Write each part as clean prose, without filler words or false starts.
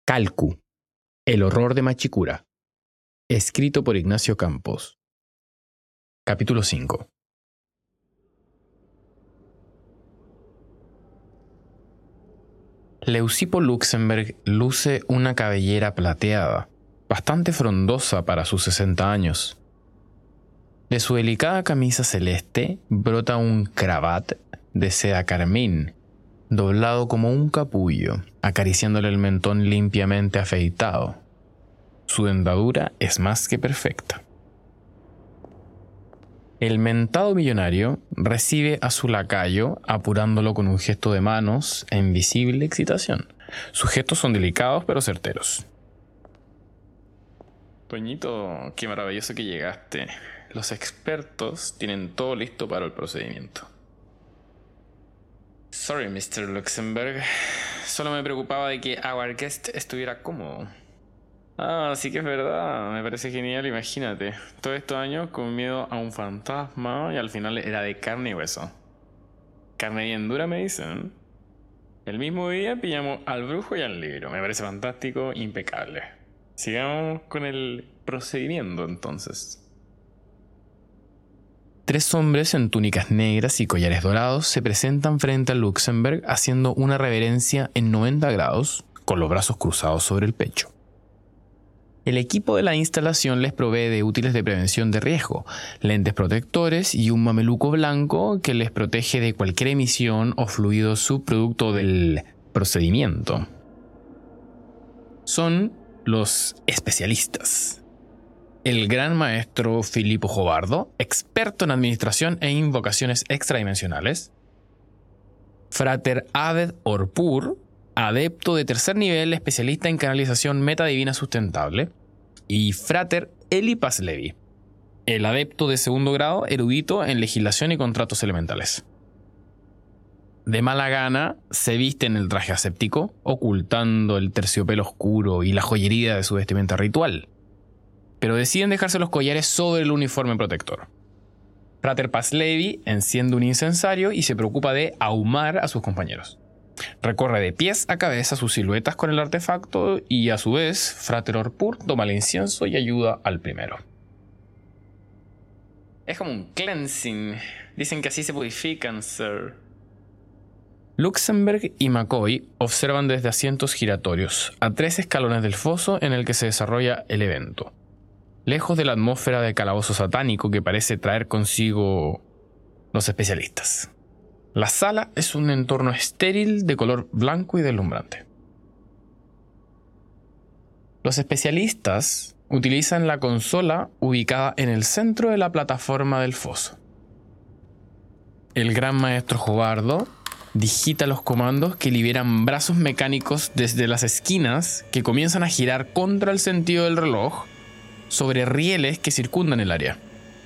Calcu, el horror de Machicura. Escrito por Ignacio Campos. Capítulo 5. Leucipo Luxemburg luce una cabellera plateada, bastante frondosa para sus 60 años. De su delicada camisa celeste brota un cravat de seda carmín, doblado como un capullo, acariciándole el mentón limpiamente afeitado. Su dentadura es más que perfecta. El mentado millonario recibe a su lacayo apurándolo con un gesto de manos en visible excitación. Sus gestos son delicados pero certeros. Toñito, qué maravilloso que llegaste. Los expertos tienen todo listo para el procedimiento. Sorry, Mr. Luxemburg. Solo me preocupaba de que our guest estuviera cómodo. Ah, sí que es verdad. Me parece genial, imagínate. Todos estos años con miedo a un fantasma y al final era de carne y hueso. Carne bien dura, me dicen. El mismo día pillamos al brujo y al libro. Me parece fantástico, impecable. Sigamos con el procedimiento entonces. 3 hombres en túnicas negras y collares dorados se presentan frente a Luxemburg haciendo una reverencia en 90 grados con los brazos cruzados sobre el pecho. El equipo de la instalación les provee de útiles de prevención de riesgo, lentes protectores y un mameluco blanco que les protege de cualquier emisión o fluido subproducto del procedimiento. Son los especialistas. El gran maestro Filippo Jobardo, experto en administración e invocaciones extradimensionales. Frater Aved Orpur, adepto de tercer nivel, especialista en canalización metadivina sustentable. Y Frater Eli Paslevi, el adepto de segundo grado, erudito en legislación y contratos elementales. De mala gana, se viste en el traje aséptico, ocultando el terciopelo oscuro y la joyería de su vestimenta ritual. Pero deciden dejarse los collares sobre el uniforme protector. Frater Paslevi enciende un incensario y se preocupa de ahumar a sus compañeros. Recorre de pies a cabeza sus siluetas con el artefacto y a su vez Frater Orpur toma el incienso y ayuda al primero. Es como un cleansing. Dicen que así se purifican, sir. Luxemburg y McCoy observan desde asientos giratorios, a 3 escalones del foso en el que se desarrolla el evento. Lejos de la atmósfera de calabozo satánico que parece traer consigo los especialistas. La sala es un entorno estéril de color blanco y deslumbrante. Los especialistas utilizan la consola ubicada en el centro de la plataforma del foso. El gran maestro Jobardo digita los comandos que liberan brazos mecánicos desde las esquinas que comienzan a girar contra el sentido del reloj sobre rieles que circundan el área.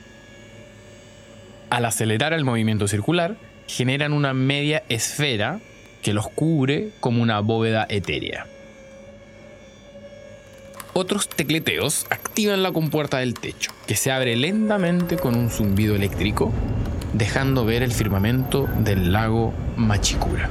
Al acelerar el movimiento circular, generan una media esfera que los cubre como una bóveda etérea. Otros tecleteos activan la compuerta del techo, que se abre lentamente con un zumbido eléctrico, dejando ver el firmamento del lago Machicura.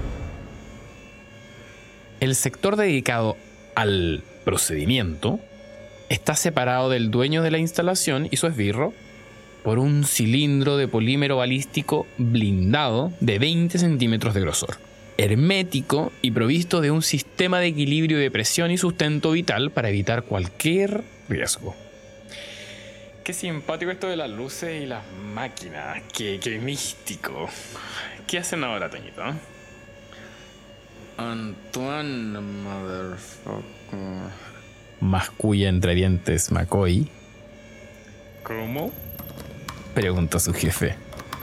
El sector dedicado al procedimiento está separado del dueño de la instalación y su esbirro por un cilindro de polímero balístico blindado de 20 centímetros de grosor, hermético y provisto de un sistema de equilibrio de presión y sustento vital para evitar cualquier riesgo. Qué simpático esto de las luces y las máquinas, qué místico. ¿Qué hacen ahora, Toñito? Antoine, motherfucker. Masculla entre dientes McCoy. ¿Cómo?, preguntó su jefe.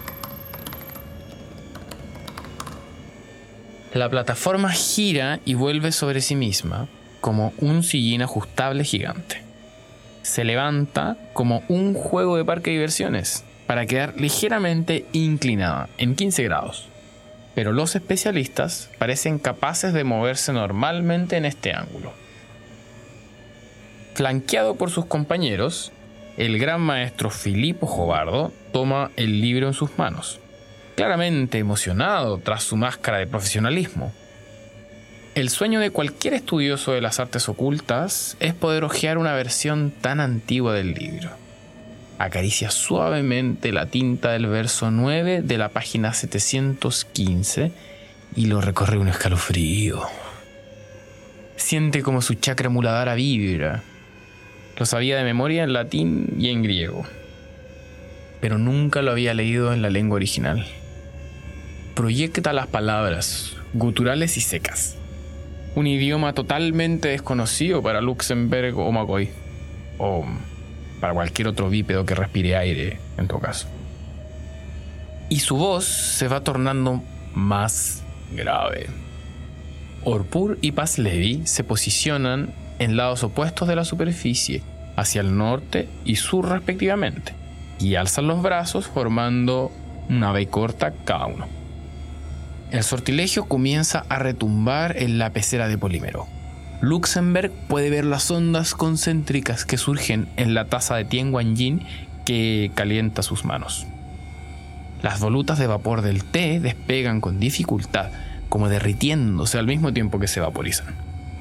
La plataforma gira y vuelve sobre sí misma como un sillín ajustable gigante. Se levanta como un juego de parque de diversiones para quedar ligeramente inclinada en 15 grados. Pero los especialistas parecen capaces de moverse normalmente en este ángulo. Flanqueado por sus compañeros, el gran maestro Filippo Jobardo toma el libro en sus manos, claramente emocionado tras su máscara de profesionalismo. El sueño de cualquier estudioso de las artes ocultas es poder hojear una versión tan antigua del libro. Acaricia suavemente la tinta del verso 9 de la página 715 y lo recorre un escalofrío. Siente como su chakra muladhara vibra. Lo sabía de memoria en latín y en griego, pero nunca lo había leído en la lengua original. Proyecta las palabras, guturales y secas. Un idioma totalmente desconocido para Luxemburg o McCoy, o para cualquier otro bípedo que respire aire, en todo caso. Y su voz se va tornando más grave. Orpur y Paslevi se posicionan en lados opuestos de la superficie, hacia el norte y sur respectivamente, y alzan los brazos formando una B corta cada uno. El sortilegio comienza a retumbar en la pecera de polímero. Luxemburg puede ver las ondas concéntricas que surgen en la taza de Tianguan-yin que calienta sus manos. Las volutas de vapor del té despegan con dificultad, como derritiéndose al mismo tiempo que se vaporizan.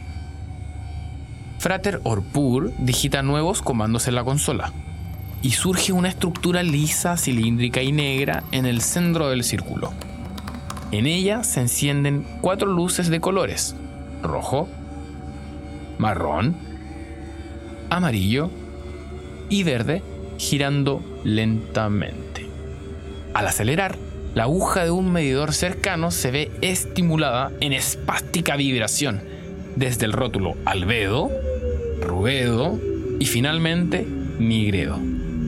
Frater Orpur digita nuevos comandos en la consola, y surge una estructura lisa, cilíndrica y negra en el centro del círculo. En ella se encienden 4 luces de colores: rojo, marrón, amarillo y verde, girando lentamente. Al acelerar, la aguja de un medidor cercano se ve estimulada en espástica vibración desde el rótulo albedo, rubedo y finalmente nigredo.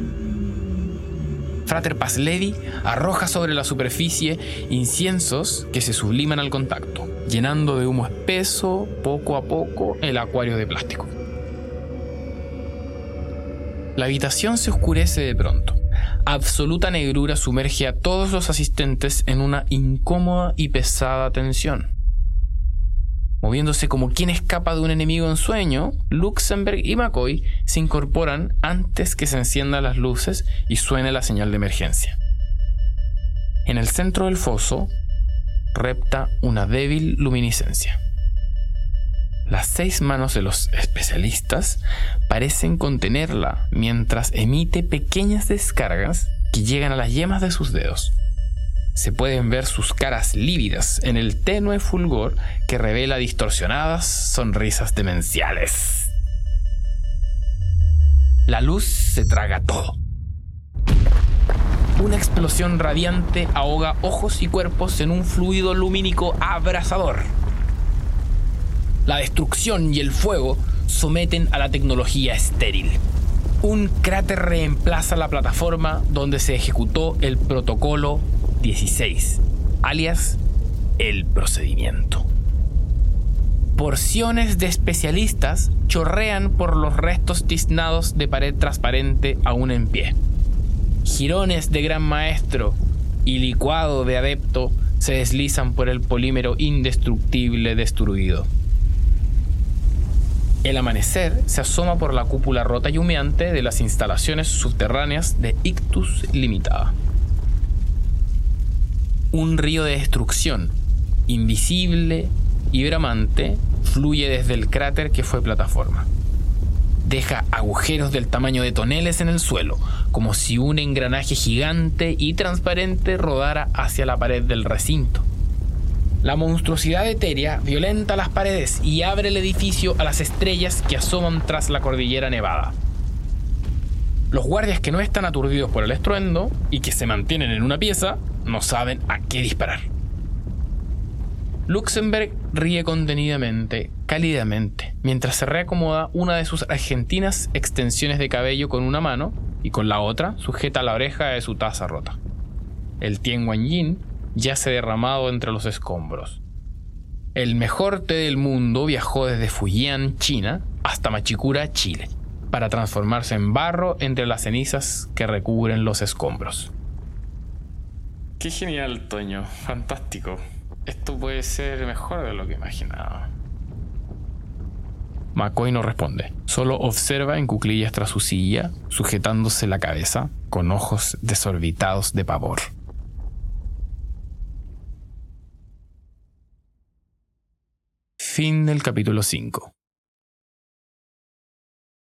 Frater Paslevi arroja sobre la superficie inciensos que se subliman al contacto, llenando de humo espeso poco a poco el acuario de plástico. La habitación se oscurece de pronto. Absoluta negrura sumerge a todos los asistentes en una incómoda y pesada tensión. Moviéndose como quien escapa de un enemigo en sueño, Luxemburg y McCoy se incorporan antes que se enciendan las luces y suene la señal de emergencia. En el centro del foso repta una débil luminiscencia. Las 6 manos de los especialistas parecen contenerla mientras emite pequeñas descargas que llegan a las yemas de sus dedos. Se pueden ver sus caras lívidas en el tenue fulgor que revela distorsionadas sonrisas demenciales. La luz se traga todo. Una explosión radiante ahoga ojos y cuerpos en un fluido lumínico abrasador. La destrucción y el fuego someten a la tecnología estéril. Un cráter reemplaza la plataforma donde se ejecutó el protocolo 16, alias el procedimiento. Porciones de especialistas chorrean por los restos tiznados de pared transparente aún en pie. Jirones de gran maestro y licuado de adepto se deslizan por el polímero indestructible destruido. El amanecer se asoma por la cúpula rota y humeante de las instalaciones subterráneas de Ictus Limitada. Un río de destrucción, invisible y bramante, fluye desde el cráter que fue plataforma. Deja agujeros del tamaño de toneles en el suelo, como si un engranaje gigante y transparente rodara hacia la pared del recinto. La monstruosidad etérea violenta las paredes y abre el edificio a las estrellas que asoman tras la cordillera nevada. Los guardias que no están aturdidos por el estruendo y que se mantienen en una pieza no saben a qué disparar. Luxemburg ríe contenidamente, cálidamente, mientras se reacomoda una de sus argentinas extensiones de cabello con una mano y con la otra sujeta la oreja de su taza rota. El Tianguan-yin yace derramado entre los escombros. El mejor té del mundo viajó desde Fujian, China, hasta Machicura, Chile, para transformarse en barro entre las cenizas que recubren los escombros. Qué genial, Toño. Fantástico. Esto puede ser mejor de lo que imaginaba. McCoy no responde. Solo observa en cuclillas tras su silla, sujetándose la cabeza, con ojos desorbitados de pavor. Fin del capítulo 5.